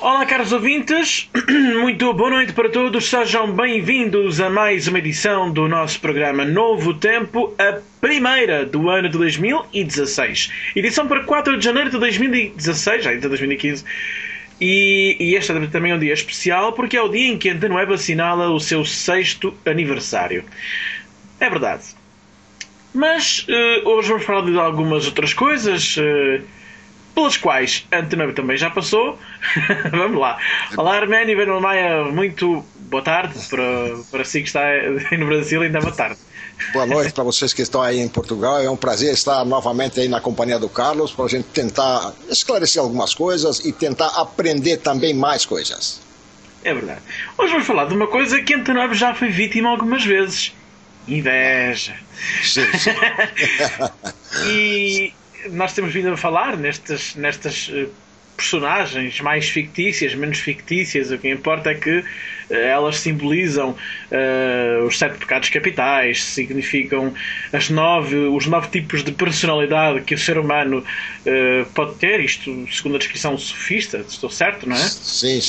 Olá, caros ouvintes, muito boa noite para todos, sejam bem-vindos a mais uma edição do nosso programa Novo Tempo, a primeira do ano de 2016. Edição para 4 de janeiro de 2016, já de 2015. E este é também um dia especial porque é o dia em que a Antena Web assinala o seu 6º aniversário. É verdade. Mas hoje vamos falar de algumas outras coisas pelas quais a Antena Web também já passou. Vamos lá. Olá, Arménio Beno Maia, muito boa tarde para si que está aí no Brasil, ainda boa tarde. Boa noite para vocês que estão aí em Portugal. É um prazer estar novamente aí na companhia do Carlos para a gente tentar esclarecer algumas coisas e tentar aprender também mais coisas. É verdade. Hoje vamos falar de uma coisa que a Antena Web já foi vítima algumas vezes. Inveja. Sim, sim. E nós temos vindo a falar nestas personagens mais fictícias, menos fictícias. O que importa é que elas simbolizam os 7 pecados capitais, significam os 9 tipos de personalidade que o ser humano pode ter, isto segundo a descrição sofista, estou certo, não é? Sim.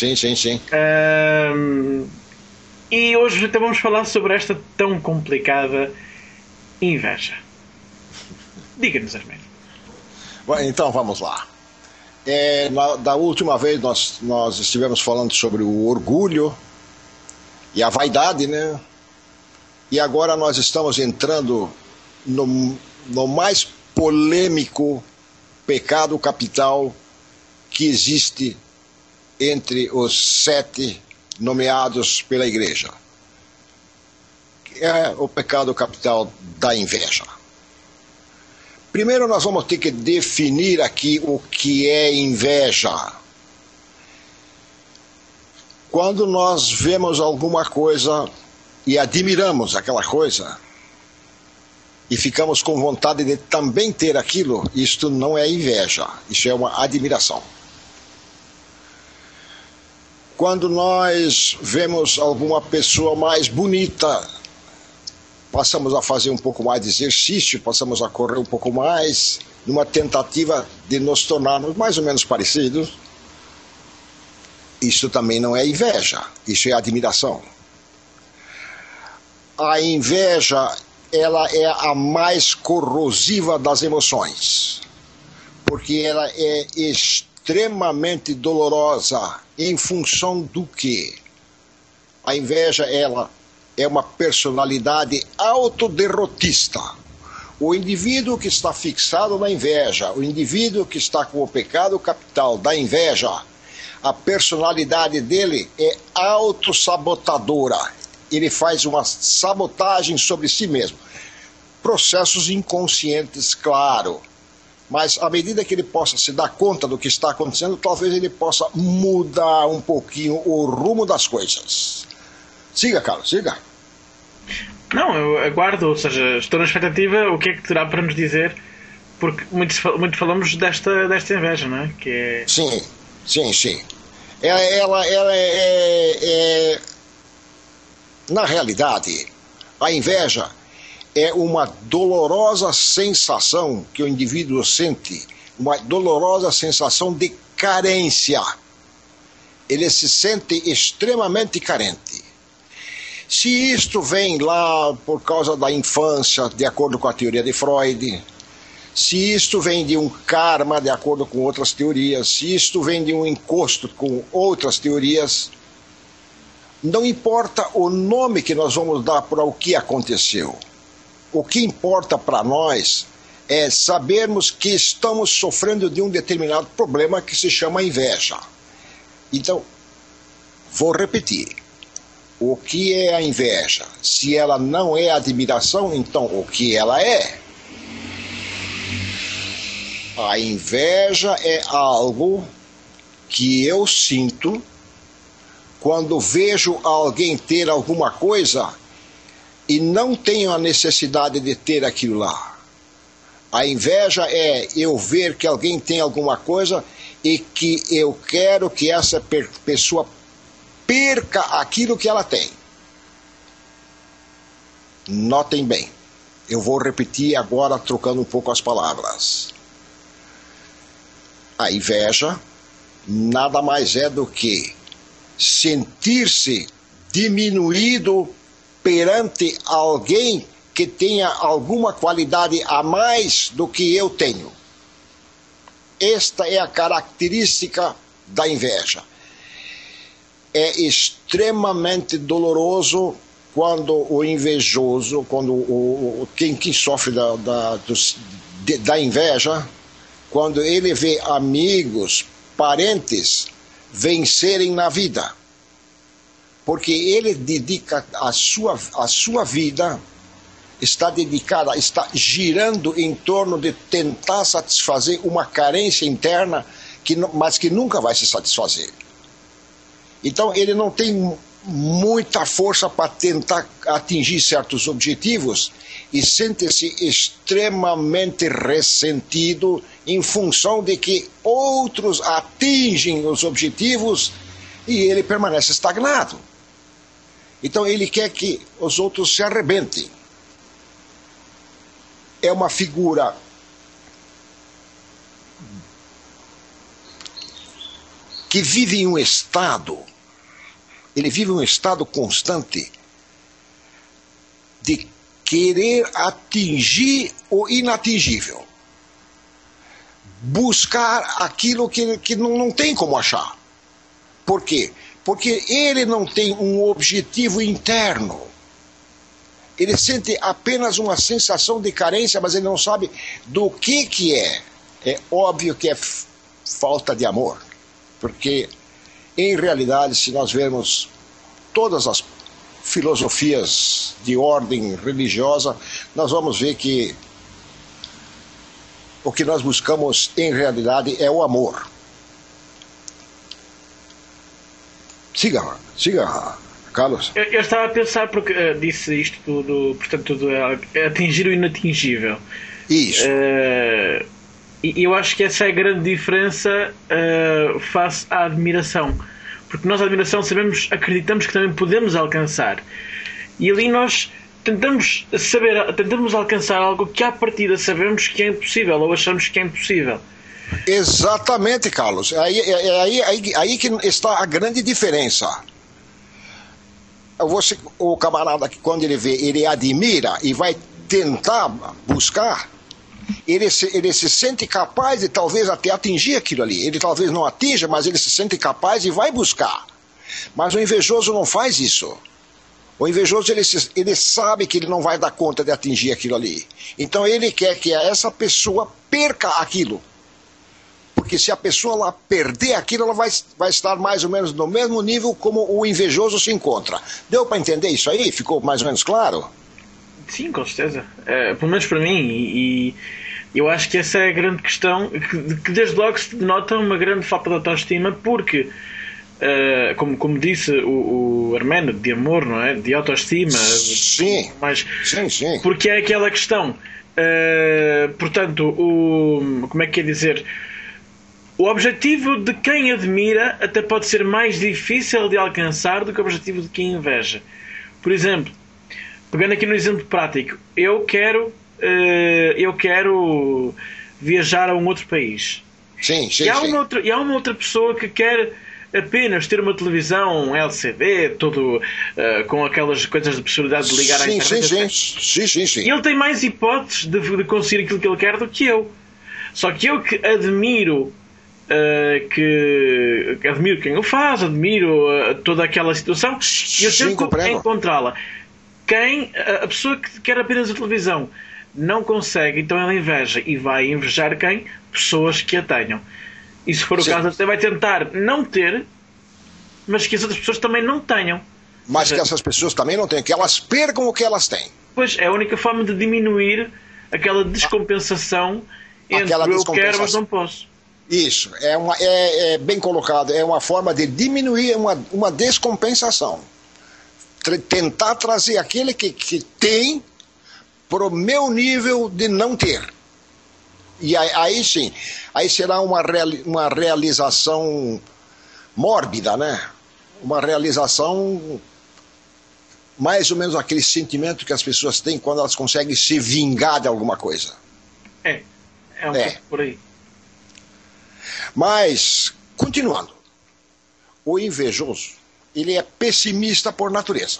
E hoje então vamos falar sobre esta tão complicada inveja. Diga-nos, Arménio. Bom, então vamos lá. Da última vez nós estivemos falando sobre o orgulho e a vaidade, né? E agora nós estamos entrando no mais polêmico pecado capital que existe entre os 7 nomeados pela igreja. Que é o pecado capital da inveja. Primeiro nós vamos ter que definir aqui o que é inveja. Quando nós vemos alguma coisa e admiramos aquela coisa e ficamos com vontade de também ter aquilo, isto não é inveja, isso é uma admiração. Quando nós vemos alguma pessoa mais bonita, passamos a fazer um pouco mais de exercício, passamos a correr um pouco mais, numa tentativa de nos tornarmos mais ou menos parecidos. Isso também não é inveja, isso é admiração. A inveja, ela é a mais corrosiva das emoções, porque ela é extremamente dolorosa em função do quê? A inveja, ela é uma personalidade autoderrotista. O indivíduo que está fixado na inveja, o indivíduo que está com o pecado capital da inveja, a personalidade dele é autossabotadora. Ele faz uma sabotagem sobre si mesmo. Processos inconscientes, claro. Mas à medida que ele possa se dar conta do que está acontecendo, talvez ele possa mudar um pouquinho o rumo das coisas. Siga, Carlos, siga. Não, eu aguardo, ou seja, estou na expectativa o que é que terá para nos dizer, porque muito falamos desta inveja, não é? Que é... Sim. Ela é... Na realidade, a inveja é uma dolorosa sensação que o indivíduo sente, uma dolorosa sensação de carência. Ele se sente extremamente carente. Se isto vem lá por causa da infância, de acordo com a teoria de Freud, se isto vem de um karma, de acordo com outras teorias, se isto vem de um encosto com outras teorias, não importa o nome que nós vamos dar para o que aconteceu. O que importa para nós é sabermos que estamos sofrendo de um determinado problema que se chama inveja. Então, vou repetir. O que é a inveja? Se ela não é admiração, então o que ela é? A inveja é algo que eu sinto quando vejo alguém ter alguma coisa e não tenho a necessidade de ter aquilo lá. A inveja é eu ver que alguém tem alguma coisa e que eu quero que essa pessoa perca aquilo que ela tem. Notem bem, eu vou repetir agora trocando um pouco as palavras. A inveja nada mais é do que sentir-se diminuído perante alguém que tenha alguma qualidade a mais do que eu tenho. Esta é a característica da inveja. É extremamente doloroso quando o invejoso, quando quem sofre da inveja, quando ele vê amigos, parentes vencerem na vida. Porque ele dedica a sua vida, está dedicada, está girando em torno de tentar satisfazer uma carência interna, mas que nunca vai se satisfazer. Então ele não tem muita força para tentar atingir certos objetivos e sente-se extremamente ressentido em função de que outros atingem os objetivos e ele permanece estagnado. Então ele quer que os outros se arrebentem. É uma figura que vive em um estado, ele vive um estado constante de querer atingir o inatingível. Buscar aquilo que não tem como achar. Por quê? Porque ele não tem um objetivo interno. Ele sente apenas uma sensação de carência, mas ele não sabe do que é. É óbvio que é falta de amor. Porque, em realidade, se nós vermos todas as filosofias de ordem religiosa, nós vamos ver que o que nós buscamos, em realidade, é o amor. Siga, Carlos. Eu estava a pensar, porque disse isto portanto, atingir o inatingível. Isso. E eu acho que essa é a grande diferença face à admiração. Porque nós, a admiração, acreditamos que também podemos alcançar. E ali nós tentamos alcançar algo que à partida sabemos que é impossível, ou achamos que é impossível. Exatamente, Carlos. Aí que está a grande diferença. O camarada, que quando ele vê, ele admira e vai tentar buscar, ele se sente capaz de talvez até atingir aquilo ali. Ele talvez não atinja, mas ele se sente capaz e vai buscar. Mas o invejoso não faz isso. O invejoso, ele sabe que ele não vai dar conta de atingir aquilo ali. Então ele quer que essa pessoa perca aquilo. Porque se a pessoa lá perder aquilo, ela vai estar mais ou menos no mesmo nível como o invejoso se encontra. Deu para entender isso aí? Ficou mais ou menos claro? Sim, com certeza. Pelo menos para mim. E eu acho que essa é a grande questão, que desde logo se denota uma grande falta de autoestima, porque, como disse o Armando, de amor, não é? De autoestima. Sim. Sim. Porque é aquela questão. Portanto, como é que é dizer? O objetivo de quem admira até pode ser mais difícil de alcançar do que o objetivo de quem inveja. Por exemplo, pegando aqui no exemplo prático, eu quero viajar a um outro país. Sim. E há uma outra pessoa que quer apenas ter uma televisão, um LCD, todo com aquelas coisas de possibilidade de ligar à internet. Sim. E ele tem mais hipóteses de conseguir aquilo que ele quer do que eu. Só que eu que admiro admiro quem o faz, admiro toda aquela situação, e eu tento encontrá-la. A pessoa que quer apenas a televisão não consegue, então ela inveja e vai invejar quem? Pessoas que a tenham. E se for o caso, até vai tentar não ter, mas que as outras pessoas também não tenham. Mas que essas pessoas também não tenham, que elas percam o que elas têm. Pois, é a única forma de diminuir aquela descompensação entre eu quero, mas não posso. Isso, é bem colocado, é uma forma de diminuir uma descompensação. Tentar trazer aquele que tem para o meu nível de não ter. E aí sim, aí será uma realização mórbida, né? Uma realização mais ou menos aquele sentimento que as pessoas têm quando elas conseguem se vingar de alguma coisa. É um pouco por aí. Mas Continuando, o invejoso, ele é pessimista por natureza.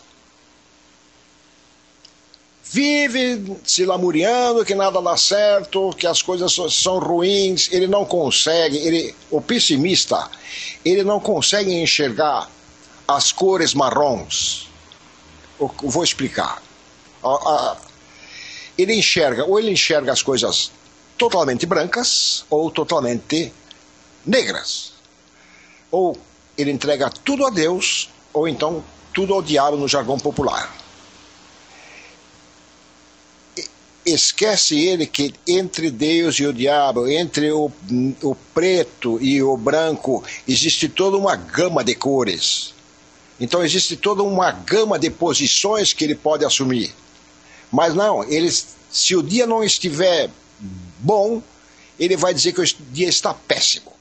Vive se lamuriando que nada dá certo, que as coisas são ruins, ele não consegue, o pessimista, ele não consegue enxergar as cores marrons. Eu vou explicar. Ele enxerga as coisas totalmente brancas ou totalmente negras. Ou ele entrega tudo a Deus, ou então tudo ao diabo no jargão popular. Esquece ele que entre Deus e o diabo, entre o preto e o branco, existe toda uma gama de cores. Então existe toda uma gama de posições que ele pode assumir. Mas não, se o dia não estiver bom, ele vai dizer que o dia está péssimo.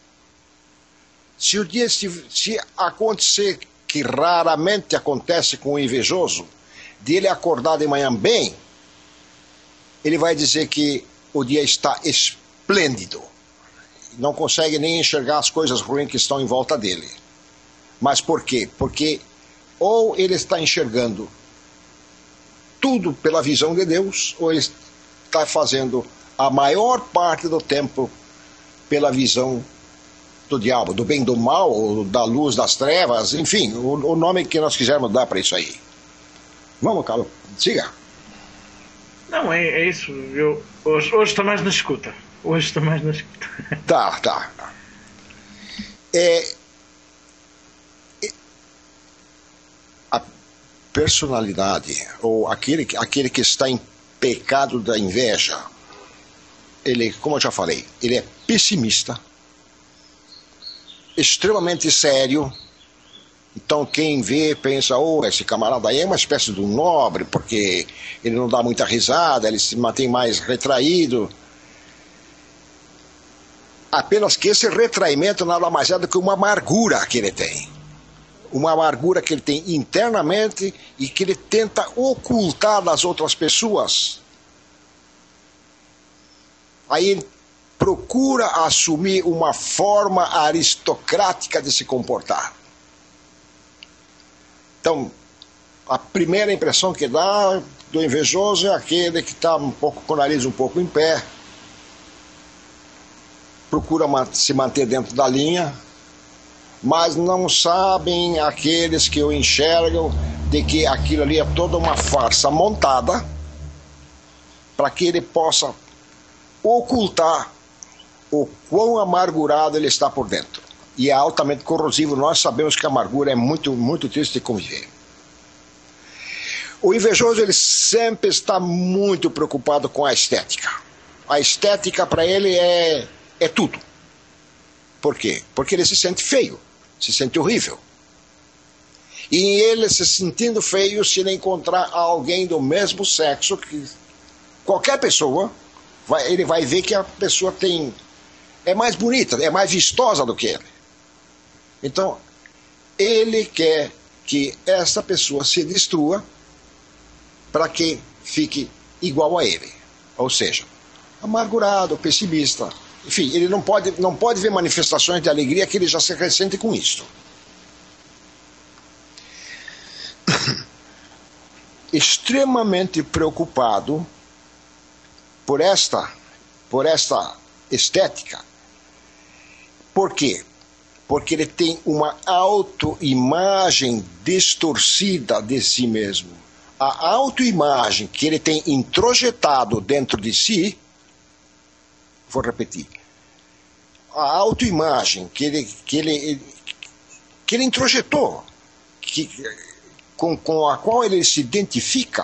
Se acontecer, que raramente acontece com o invejoso, de ele acordar de manhã bem, ele vai dizer que o dia está esplêndido. Não consegue nem enxergar as coisas ruins que estão em volta dele. Mas por quê? Porque ou ele está enxergando tudo pela visão de Deus, ou ele está fazendo a maior parte do tempo pela visão do diabo, do bem, do mal, ou da luz, das trevas, enfim, o nome que nós quisermos dar para isso aí. Vamos, Carlos, siga. Não, é isso. Hoje estou mais na escuta. Tá. A personalidade, ou aquele que está em pecado da inveja, ele, como eu já falei, ele é pessimista, extremamente sério. Então quem vê pensa, esse camarada aí é uma espécie de um nobre, porque ele não dá muita risada, ele se mantém mais retraído. Apenas que esse retraimento nada mais é do que uma amargura que ele tem. Uma amargura que ele tem internamente e que ele tenta ocultar das outras pessoas. Aí ele procura assumir uma forma aristocrática de se comportar. Então, a primeira impressão que dá do invejoso é aquele que está com o nariz um pouco em pé, procura se manter dentro da linha, mas não sabem aqueles que o enxergam de que aquilo ali é toda uma farsa montada para que ele possa ocultar o quão amargurado ele está por dentro. E é altamente corrosivo. Nós sabemos que a amargura é muito, muito triste de conviver. O invejoso, ele sempre está muito preocupado com a estética. A estética para ele é tudo. Por quê? Porque ele se sente feio, se sente horrível. E ele, se sentindo feio, se ele encontrar alguém do mesmo sexo, que qualquer pessoa, ele vai ver que a pessoa é mais bonita, é mais vistosa do que ele. Então, ele quer que essa pessoa se destrua para que fique igual a ele. Ou seja, amargurado, pessimista. Enfim, ele não pode ver manifestações de alegria que ele já se ressente com isso. Extremamente preocupado por esta estética. Por quê? Porque ele tem uma autoimagem distorcida de si mesmo. A autoimagem que ele tem introjetado dentro de si, vou repetir, a autoimagem que ele introjetou, com a qual ele se identifica,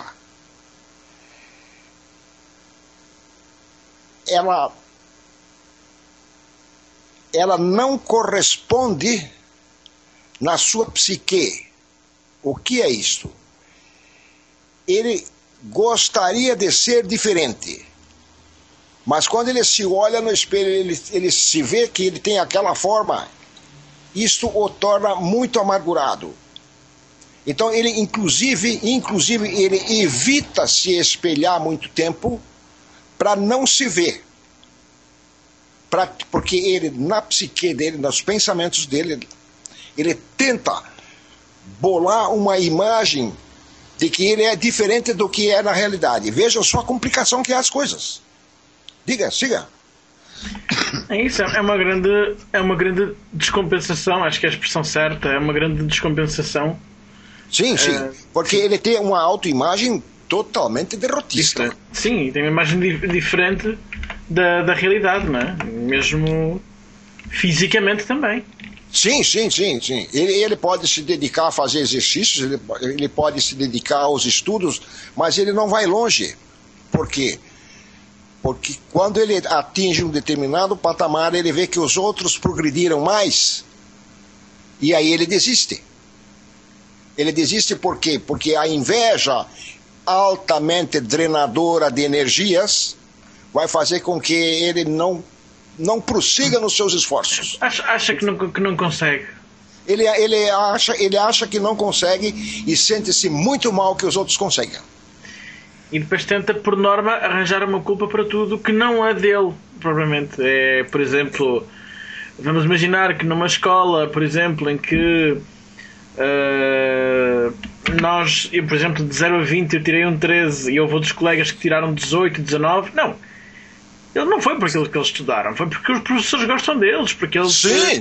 ela não corresponde na sua psique. O que é isto? Ele gostaria de ser diferente, mas quando ele se olha no espelho, ele se vê que ele tem aquela forma, isto o torna muito amargurado. Então ele inclusive ele evita se espelhar muito tempo para não se ver. porque ele, na psique dele, nos pensamentos dele, ele tenta bolar uma imagem de que ele é diferente do que é na realidade. Vejam só a complicação que é as coisas. Diga, siga. É isso, é uma grande descompensação, acho que é a expressão certa, é uma grande descompensação. Sim, porque ele tem uma autoimagem totalmente derrotista. Sim, tem uma imagem diferente da realidade, não é? Mesmo fisicamente também. Sim. Ele pode se dedicar a fazer exercícios, ele pode se dedicar aos estudos, mas ele não vai longe. Por quê? Porque quando ele atinge um determinado patamar, ele vê que os outros progrediram mais, e aí ele desiste. Ele desiste por quê? Porque a inveja altamente drenadora de energias vai fazer com que ele não prossiga nos seus esforços. Acha que não consegue. Ele acha que não consegue e sente-se muito mal que os outros conseguem. E depois tenta, por norma, arranjar uma culpa para tudo que não é dele, provavelmente. Por exemplo, vamos imaginar que numa escola, por exemplo, em que eu, por exemplo, de 0 a 20 eu tirei um 13 e houve outros colegas que tiraram 18, 19. Não. Ele não foi por aquilo que eles estudaram, foi porque os professores gostam deles, porque eles... Sim.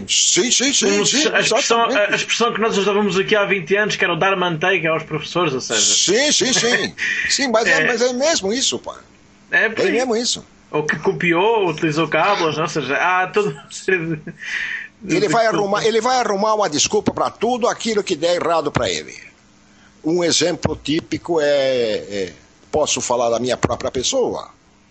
A expressão que nós usávamos aqui há 20 anos, que era o dar manteiga aos professores, ou seja... Sim, mas é mesmo isso, pá. É mesmo isso. Ou que copiou, ou utilizou cabos, ou seja, há toda uma série de... Ele vai arrumar uma desculpa para tudo aquilo que der errado para ele. Um exemplo típico posso falar da minha própria pessoa.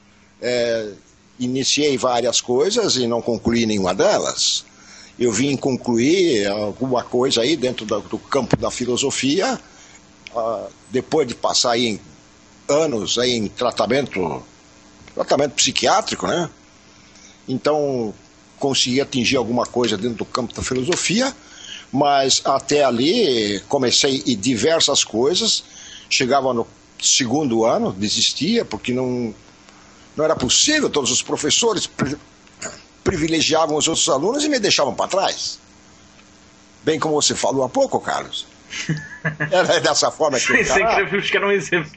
Iniciei várias coisas e não concluí nenhuma delas. Eu vim concluir alguma coisa aí dentro do campo da filosofia, depois de passar aí anos aí em tratamento psiquiátrico, né? Então consegui atingir alguma coisa dentro do campo da filosofia, mas até ali comecei em diversas coisas, chegava no segundo ano, desistia porque não era possível, todos os professores privilegiavam os outros alunos e me deixavam para trás. Bem como você falou há pouco, Carlos. Era dessa forma que eu queria buscar um exemplo.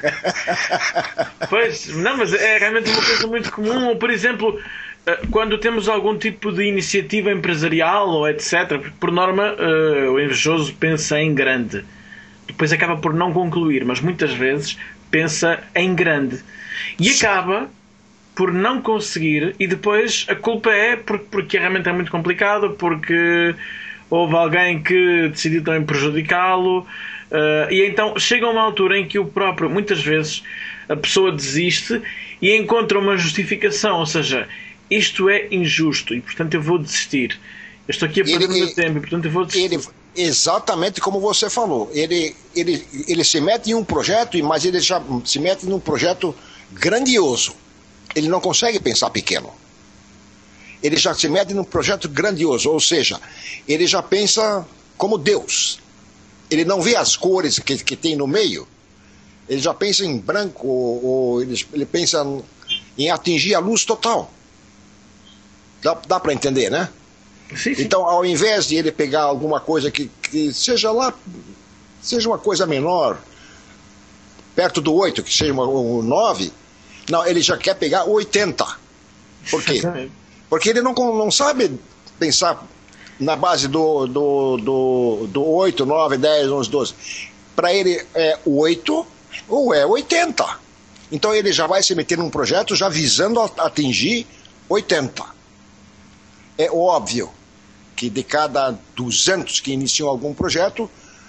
Pois, não, mas é realmente uma coisa muito comum. Ou, por exemplo, quando temos algum tipo de iniciativa empresarial ou etc., por norma o invejoso pensa em grande. Depois acaba por não concluir, mas muitas vezes pensa em grande. E acaba por não conseguir, e depois a culpa é porque realmente é muito complicado, porque houve alguém que decidiu também prejudicá-lo, e então chega uma altura em que o próprio, muitas vezes, a pessoa desiste e encontra uma justificação, ou seja, isto é injusto e portanto eu vou desistir. Eu estou aqui a perder o meu tempo e portanto eu vou desistir. Exatamente como você falou, ele se mete em um projeto, mas ele já se mete num projeto grandioso. Ele não consegue pensar pequeno. Ele já se mete num projeto grandioso, ou seja, ele já pensa como Deus. Ele não vê as cores que tem no meio. Ele já pensa em branco, ou ele pensa em atingir a luz total. Dá para entender, né? Sim. Então, ao invés de ele pegar alguma coisa que seja uma coisa menor, perto do 8, que seja um 9, não, ele já quer pegar 80. Por quê? Porque ele não sabe pensar na base do 8, 9, 10, 11, 12. Para ele é 8 ou é 80. Então ele já vai se meter num projeto já visando atingir 80. É óbvio que de cada 200 que iniciam algum projeto,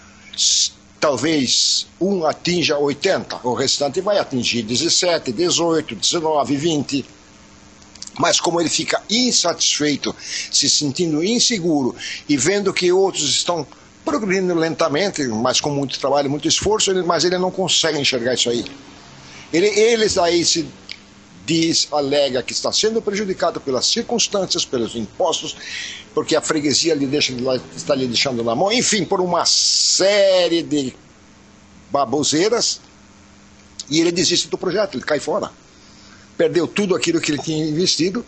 talvez um atinja 80, o restante vai atingir 17, 18, 19, 20. Mas como ele fica insatisfeito, se sentindo inseguro e vendo que outros estão progredindo lentamente, mas com muito trabalho, muito esforço, mas ele não consegue enxergar isso aí. Eles aí se alega que está sendo prejudicado pelas circunstâncias, pelos impostos, porque a freguesia está lhe deixando na mão, enfim, por uma série de baboseiras, e ele desiste do projeto, ele cai fora. Perdeu tudo aquilo que ele tinha investido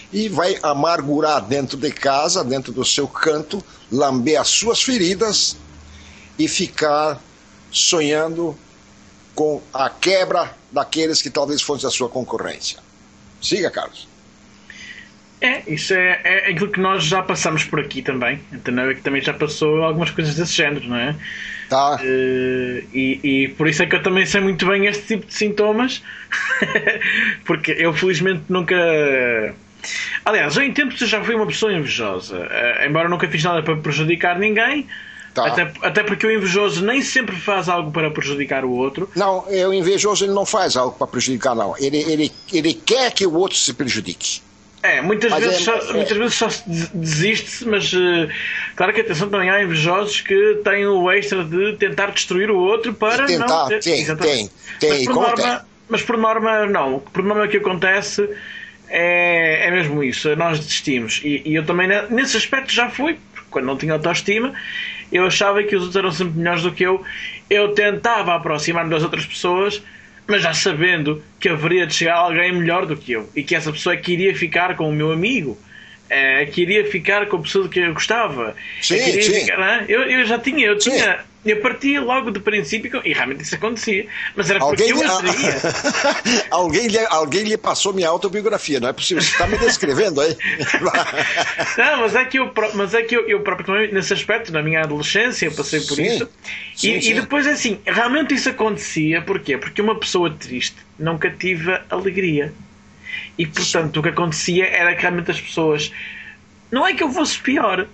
e vai amargurar dentro de casa, dentro do seu canto, lamber as suas feridas e ficar sonhando com a quebra daqueles que talvez fossem a sua concorrência. Siga, Carlos. Isso é aquilo que nós já passamos por aqui também. Entendeu? É que também já passou algumas coisas desse género, não é? Tá. E por isso é que eu também sei muito bem este tipo de sintomas, porque eu felizmente nunca. Aliás, eu em tempos eu já fui uma pessoa invejosa, embora nunca fiz nada para prejudicar ninguém. Tá. Até porque o invejoso nem sempre faz algo para prejudicar o outro. Não, o invejoso ele não faz algo para prejudicar, não. Ele quer que o outro se prejudique. Muitas vezes só desiste-se, mas claro que atenção, também há invejosos que têm o extra de tentar destruir o outro para tentar, não... Tem. Mas por norma não. Por norma o que acontece é mesmo isso, nós desistimos. E eu também nesse aspecto já fui, quando não tinha autoestima, eu achava que os outros eram sempre melhores do que eu. Eu tentava aproximar-me das outras pessoas, mas já sabendo que haveria de chegar alguém melhor do que eu, e que essa pessoa queria ficar com o meu amigo, queria ficar com a pessoa que eu gostava. Sim. Ficar, eu partia logo do princípio, e realmente isso acontecia, mas era porque eu atraía. Alguém lhe passou minha autobiografia, não é possível, você está me descrevendo aí. Não, mas é que eu próprio, nesse aspecto, na minha adolescência, eu passei por isso. E depois, assim, realmente isso acontecia, porquê? Porque uma pessoa triste não cativa alegria. E, portanto, o que acontecia era que realmente as pessoas, não é que eu fosse pior,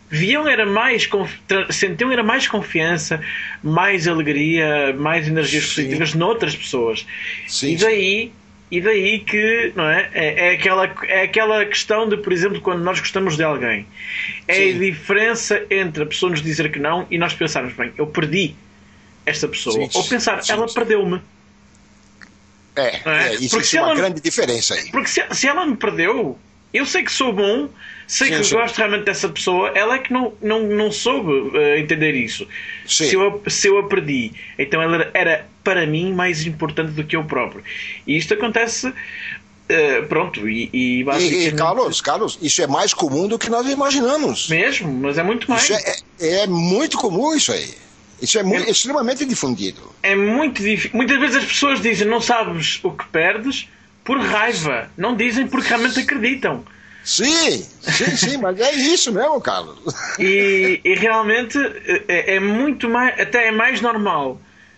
sentiam mais confiança, mais alegria, mais energias positivas noutras pessoas. E daí que, não é? É aquela questão de, por exemplo, quando nós gostamos de alguém, a diferença entre a pessoa nos dizer que não e nós pensarmos, bem, eu perdi esta pessoa, ou pensar, ela perdeu-me. Isso é uma grande diferença aí. Porque se ela me perdeu, eu sei que sou bom, sei que gosto realmente dessa pessoa, ela é que não soube entender isso. Se eu a perdi, então ela era para mim mais importante do que eu próprio. E isto acontece, pronto, e basicamente... Carlos, isso é mais comum do que nós imaginamos. Mesmo, mas é muito mais. Isso é muito comum isso aí. Isso é extremamente difundido. É muito difícil. Muitas vezes as pessoas dizem, não sabes o que perdes, por raiva. Não dizem porque realmente acreditam. Sim, mas é isso mesmo, Carlos. E realmente é muito mais, até é mais normal,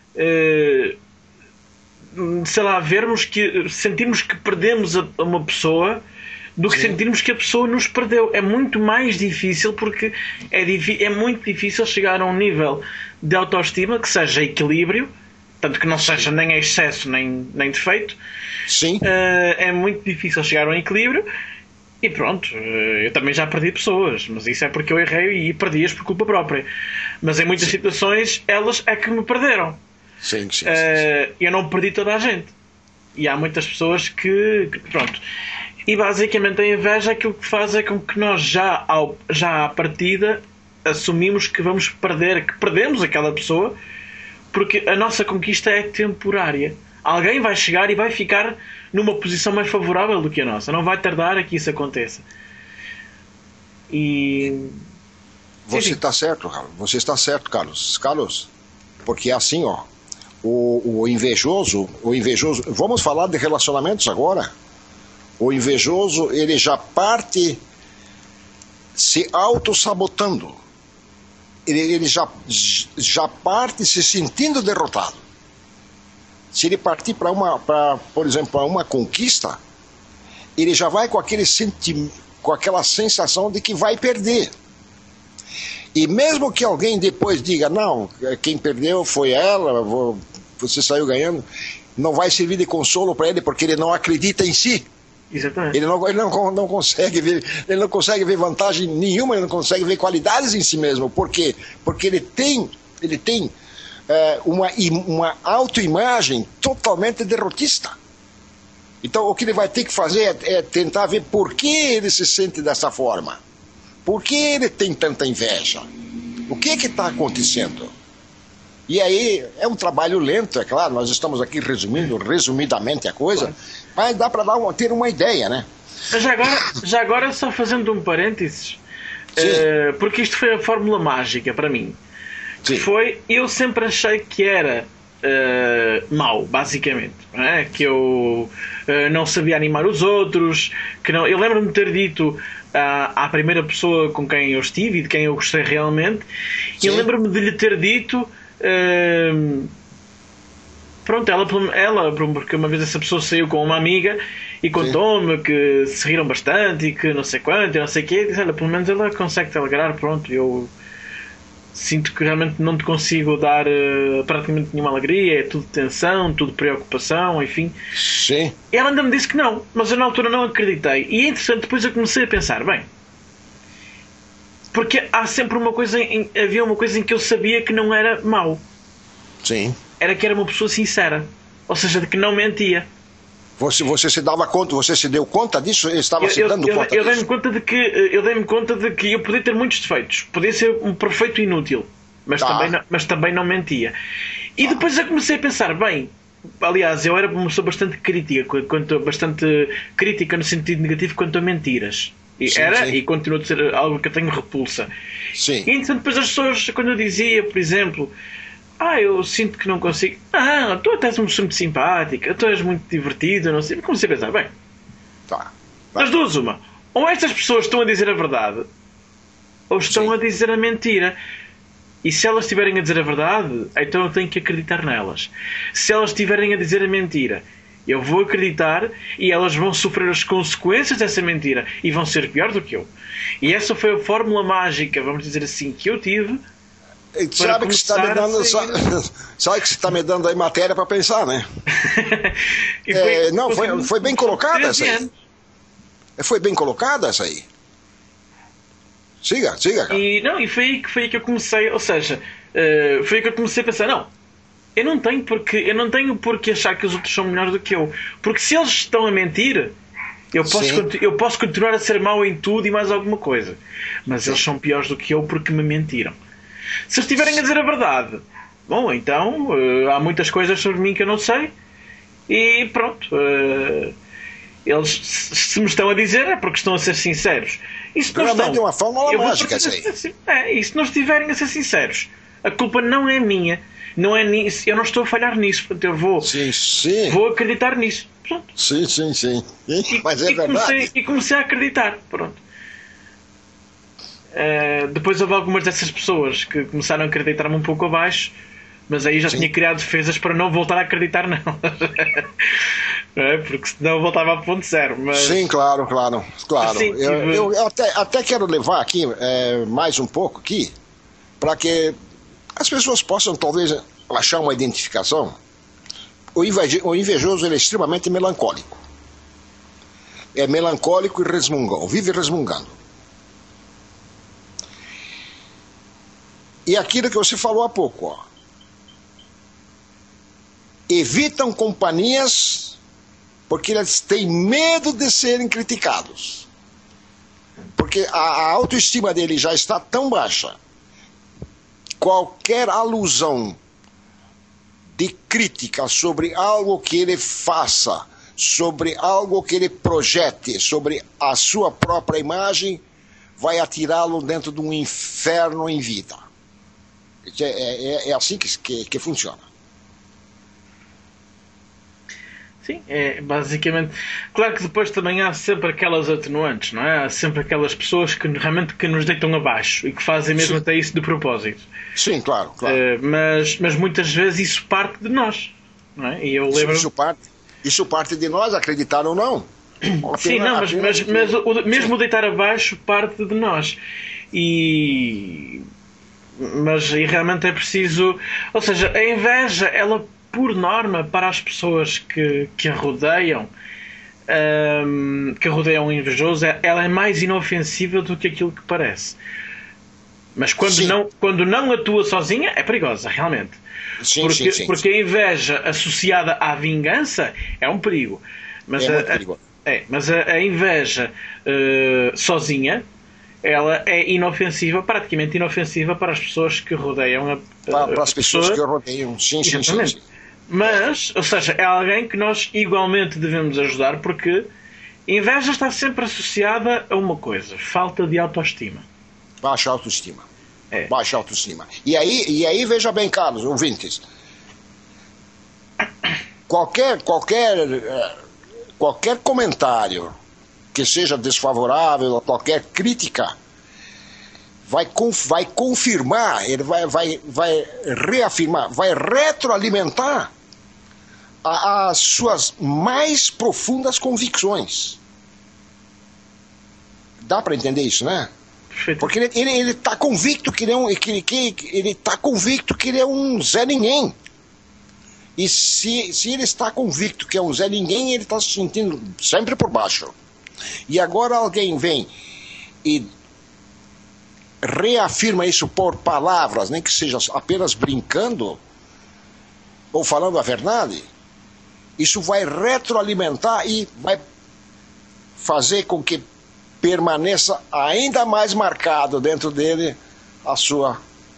sei lá, sentirmos que perdemos uma pessoa do que sentirmos que a pessoa nos perdeu. É muito mais difícil, porque é muito difícil chegar a um nível de autoestima que seja equilíbrio, tanto que não seja nem excesso nem defeito. Sim. É muito difícil chegar a um equilíbrio. E pronto, eu também já perdi pessoas, mas isso é porque eu errei e perdi-as por culpa própria. Mas em muitas situações, elas é que me perderam. Sim. Eu não perdi toda a gente. E há muitas pessoas que pronto. E basicamente a inveja, aquilo que faz é com que nós já à partida assumimos que vamos perder, que perdemos aquela pessoa, porque a nossa conquista é temporária. Alguém vai chegar e vai ficar numa posição mais favorável do que a nossa. Não vai tardar a que isso aconteça. E... Você está certo, Carlos. Você está certo, Carlos. Carlos, porque é assim, ó. O invejoso... Vamos falar de relacionamentos agora? O invejoso, ele já parte se auto-sabotando. Ele já parte se sentindo derrotado. Se ele partir por exemplo, para uma conquista, ele já vai com aquela sensação de que vai perder. E mesmo que alguém depois diga, não, quem perdeu foi ela, você saiu ganhando, não vai servir de consolo para ele, porque ele não acredita em si. Exatamente. Ele não consegue ver vantagem nenhuma, ele não consegue ver qualidades em si mesmo. Por quê? Porque ele tem uma autoimagem totalmente derrotista. Então o que ele vai ter que fazer é tentar ver por que ele se sente dessa forma. Por que ele tem tanta inveja? O que está acontecendo? E aí é um trabalho lento, é claro, nós estamos aqui resumindo resumidamente a coisa, mas dá para ter uma ideia, né? Mas já agora só fazendo um parênteses, porque isto foi a fórmula mágica para mim. Que foi, eu sempre achei que era mau, basicamente. Não é? Que eu não sabia animar os outros. Que não, eu lembro-me de ter dito à primeira pessoa com quem eu estive e de quem eu gostei realmente. E eu lembro-me de lhe ter dito. Pronto, ela, porque uma vez essa pessoa saiu com uma amiga e contou-me que se riram bastante e que não sei quanto e não sei o quê. E disse, olha, pelo menos ela consegue te alegrar. Pronto, eu sinto que realmente não te consigo dar praticamente nenhuma alegria, é tudo tensão, tudo preocupação, enfim. Sim. Ela ainda me disse que não, mas eu na altura não acreditei. E é interessante, depois eu comecei a pensar, bem, porque há sempre uma coisa, havia uma coisa em que eu sabia que não era mau. Sim. Era que era uma pessoa sincera, ou seja, de que não mentia. Você se dava conta, você se deu conta disso? Eu estava se dando conta disso? Eu dei-me conta de que eu podia ter muitos defeitos, podia ser um perfeito inútil, mas também não mentia. E depois eu comecei a pensar, bem, aliás, eu era uma pessoa bastante crítica no sentido negativo quanto a mentiras. E continua a ser algo que eu tenho repulsa. Sim. E então depois as pessoas, quando eu dizia, por exemplo, eu sinto que não consigo. Tu até és uma pessoa muito simpática, tu és muito divertido, não sei. Comecei a pensar, bem, das duas uma. Ou estas pessoas estão a dizer a verdade, ou estão a dizer a mentira. E se elas estiverem a dizer a verdade, então eu tenho que acreditar nelas. Se elas estiverem a dizer a mentira, eu vou acreditar e elas vão sofrer as consequências dessa mentira e vão ser pior do que eu. E essa foi a fórmula mágica, vamos dizer assim, que eu tive. Sabe que você está me dando aí matéria para pensar, né? Foi bem colocada essa aí. Foi bem colocada essa aí. Siga, cara. E foi aí que eu comecei, ou seja, foi aí que eu comecei a pensar, não, eu não tenho por que achar que os outros são melhores do que eu. Porque se eles estão a mentir, eu posso continuar a ser mau em tudo e mais alguma coisa. Mas eles são piores do que eu porque me mentiram. Se eles estiverem a dizer a verdade, bom, então há muitas coisas sobre mim que eu não sei e pronto. Eles, se me estão a dizer, é porque estão a ser sinceros. E se não estão, de uma fórmula mágica, e se não estiverem a ser sinceros, a culpa não é minha, não é nisso, eu não estou a falhar nisso, portanto eu vou acreditar nisso. Pronto. Sim. Mas é verdade. Comecei a acreditar, pronto. Depois houve algumas dessas pessoas que começaram a acreditar-me um pouco abaixo, mas aí já tinha criado defesas para não voltar a acreditar nelas. Porque senão eu voltava a ponto zero. Mas... Sim, claro. Assim, eu até quero levar aqui mais um pouco aqui, para que as pessoas possam talvez achar uma identificação. O invejoso ele é extremamente melancólico. É melancólico e resmungão, vive resmungando. E aquilo que você falou há pouco, evitam companhias porque eles têm medo de serem criticados. Porque a autoestima dele já está tão baixa. Qualquer alusão de crítica sobre algo que ele faça, sobre algo que ele projete, sobre a sua própria imagem, vai atirá-lo dentro de um inferno em vida. É assim que funciona. Sim, basicamente. Claro que depois também há sempre aquelas atenuantes, não é? Há sempre aquelas pessoas que realmente nos deitam abaixo e que fazem mesmo até isso de propósito. Sim, claro. Mas muitas vezes isso parte de nós, não é? E eu lembro... Isso parte de nós, acreditar ou não. Sim, não, mas mesmo o deitar abaixo parte de nós. Mas realmente é preciso, ou seja, a inveja, ela por norma para as pessoas que a rodeiam, o invejoso, ela é mais inofensiva do que aquilo que parece. Mas quando não atua sozinha é perigosa, realmente. Porque a inveja associada à vingança é um perigo. Mas mas a inveja sozinha, ela é praticamente inofensiva para as pessoas que rodeiam para as pessoas que rodeiam, sim. Mas, ou seja, é alguém que nós igualmente devemos ajudar porque Inveja está sempre associada a uma coisa: falta de autoestima. Baixa autoestima. É. Baixa autoestima. E aí veja bem, Carlos, ouvintes. Qualquer comentário que seja desfavorável, qualquer crítica, vai confirmar, ele vai reafirmar, vai retroalimentar as suas mais profundas convicções. Dá para entender isso, né? Perfeito. Porque ele está convicto que ele é um Zé Ninguém. E se ele está convicto que é um Zé Ninguém, ele está se sentindo sempre por baixo. E agora alguém vem e reafirma isso por palavras, nem que seja apenas brincando ou falando a verdade. Isso vai retroalimentar e vai fazer com que permaneça ainda mais marcado dentro dele a sua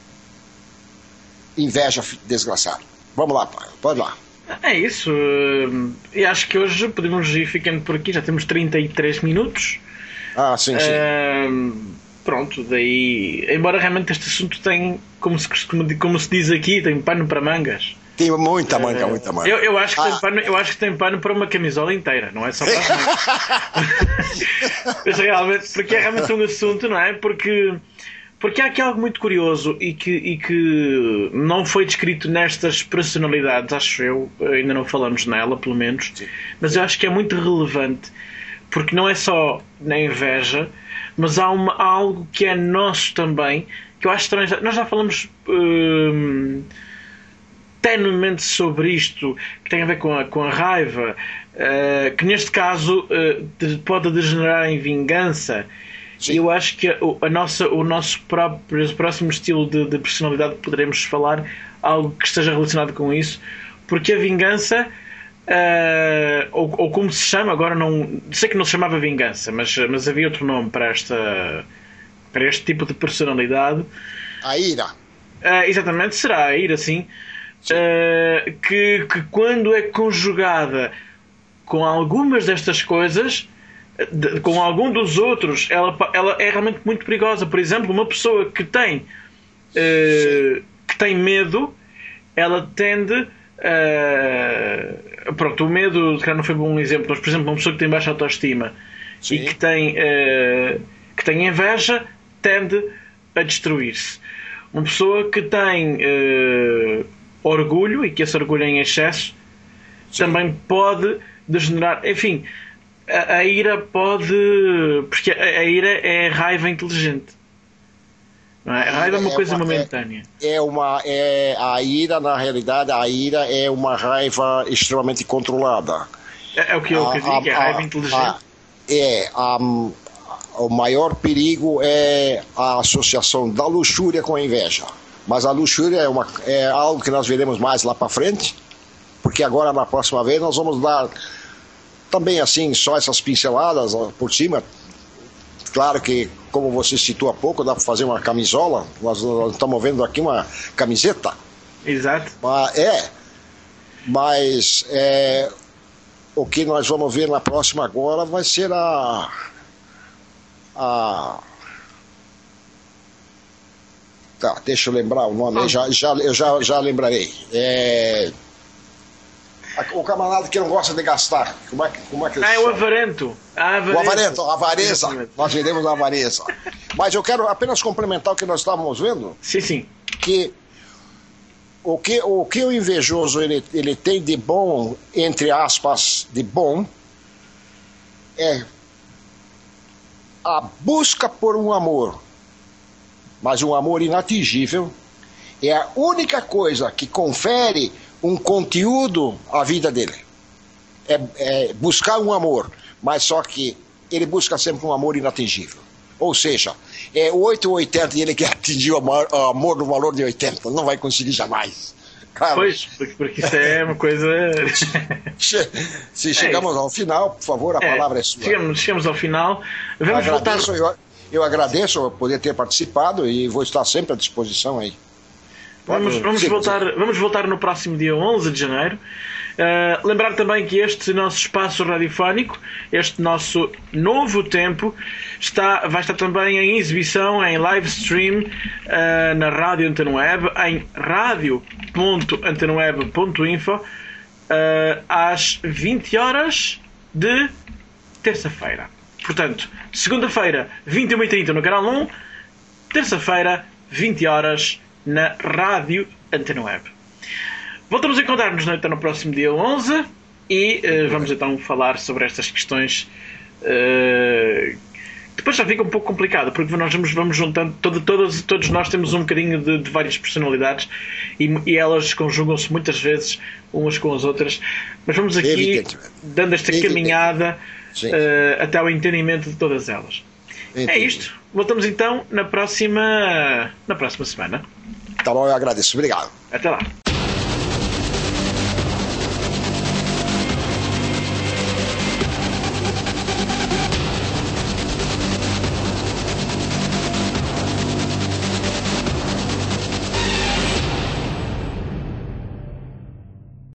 inveja desgraçada. Vamos lá, pai. Pode lá. É isso. E acho que hoje podemos ir ficando por aqui. Já temos 33 minutos. Ah, sim, sim. Pronto, daí... Embora realmente este assunto tem, como se diz aqui, tem pano para mangas. Tem muita manga, muita manga. Eu acho que tem pano para uma camisola inteira, não é só para as mangas. Mas realmente, porque é realmente um assunto, não é? Porque há aqui algo muito curioso e que não foi descrito nestas personalidades, acho eu, ainda não falamos nela, pelo menos, sim, mas eu acho que é muito relevante, porque não é só na inveja, mas há algo que é nosso também, que eu acho que também, nós já falamos tenuemente sobre isto, que tem a ver com a raiva, que neste caso pode degenerar em vingança. E eu acho que o nosso próximo estilo de personalidade poderemos falar algo que esteja relacionado com isso, porque a vingança, ou como se chama, agora não sei que não se chamava vingança, mas havia outro nome para este tipo de personalidade. A ira. Exatamente, será a ira, sim. Que quando é conjugada com algumas destas coisas, com algum dos outros, ela é realmente muito perigosa. Por exemplo, uma pessoa que tem medo, ela tende pronto, o medo, não foi bom exemplo, mas por exemplo, uma pessoa que tem baixa autoestima, sim, e que tem inveja, tende a destruir-se. Uma pessoa que tem orgulho, e que esse orgulho é em excesso, sim, também pode degenerar. Enfim, a ira pode... Porque a ira é raiva inteligente. Não é? A raiva é uma coisa momentânea. A ira, na realidade, a ira é uma raiva extremamente controlada. É o que eu digo, é a raiva inteligente. O maior perigo é a associação da luxúria com a inveja. Mas a luxúria é algo que nós veremos mais lá para frente, porque agora, na próxima vez, nós vamos dar também, assim, só essas pinceladas por cima. Claro que, como você citou há pouco, dá para fazer uma camisola. Nós estamos vendo aqui uma camiseta. Exato. Mas o que nós vamos ver na próxima agora vai ser Tá, deixa eu lembrar o nome, eu já lembrarei. O camarada que não gosta de gastar, como é que é o avarento. O avarento, a avareza. Nós veremos a avareza. Mas eu quero apenas complementar o que nós estávamos vendo. Sim, sim. Que o que o invejoso ele tem de bom, entre aspas, de bom, é a busca por um amor, mas um amor inatingível. É a única coisa que confere um conteúdo à vida dele. É buscar um amor, mas só que ele busca sempre um amor inatingível. Ou seja, é 8 ou 80 e ele quer atingir o amor no valor de 80. Não vai conseguir jamais. Cara, pois, porque isso é uma coisa... Se chegamos ao final, por favor, a palavra é sua. Chegamos ao final. Vamos voltar... Eu agradeço poder ter participado e vou estar sempre à disposição aí. Vamos voltar no próximo dia 11 de janeiro. Lembrar também que este nosso espaço radiofónico, este nosso novo tempo, vai estar também em exibição, em live stream, na Rádio Antenaweb, em radio.antenaweb.info, às 20 horas de terça-feira. Portanto, segunda-feira, 21h30 no canal 1, terça-feira, 20 horas na Rádio Antenaweb. Voltamos a encontrar-nos então no próximo dia 11 e vamos então falar sobre estas questões. Depois já fica um pouco complicado, porque nós vamos juntando, todos nós temos um bocadinho de várias personalidades e elas conjugam-se muitas vezes umas com as outras, mas vamos aqui dando esta caminhada até ao entendimento de todas elas. É isto. Voltamos então na próxima semana. Tá bom, eu agradeço. Obrigado. Até lá.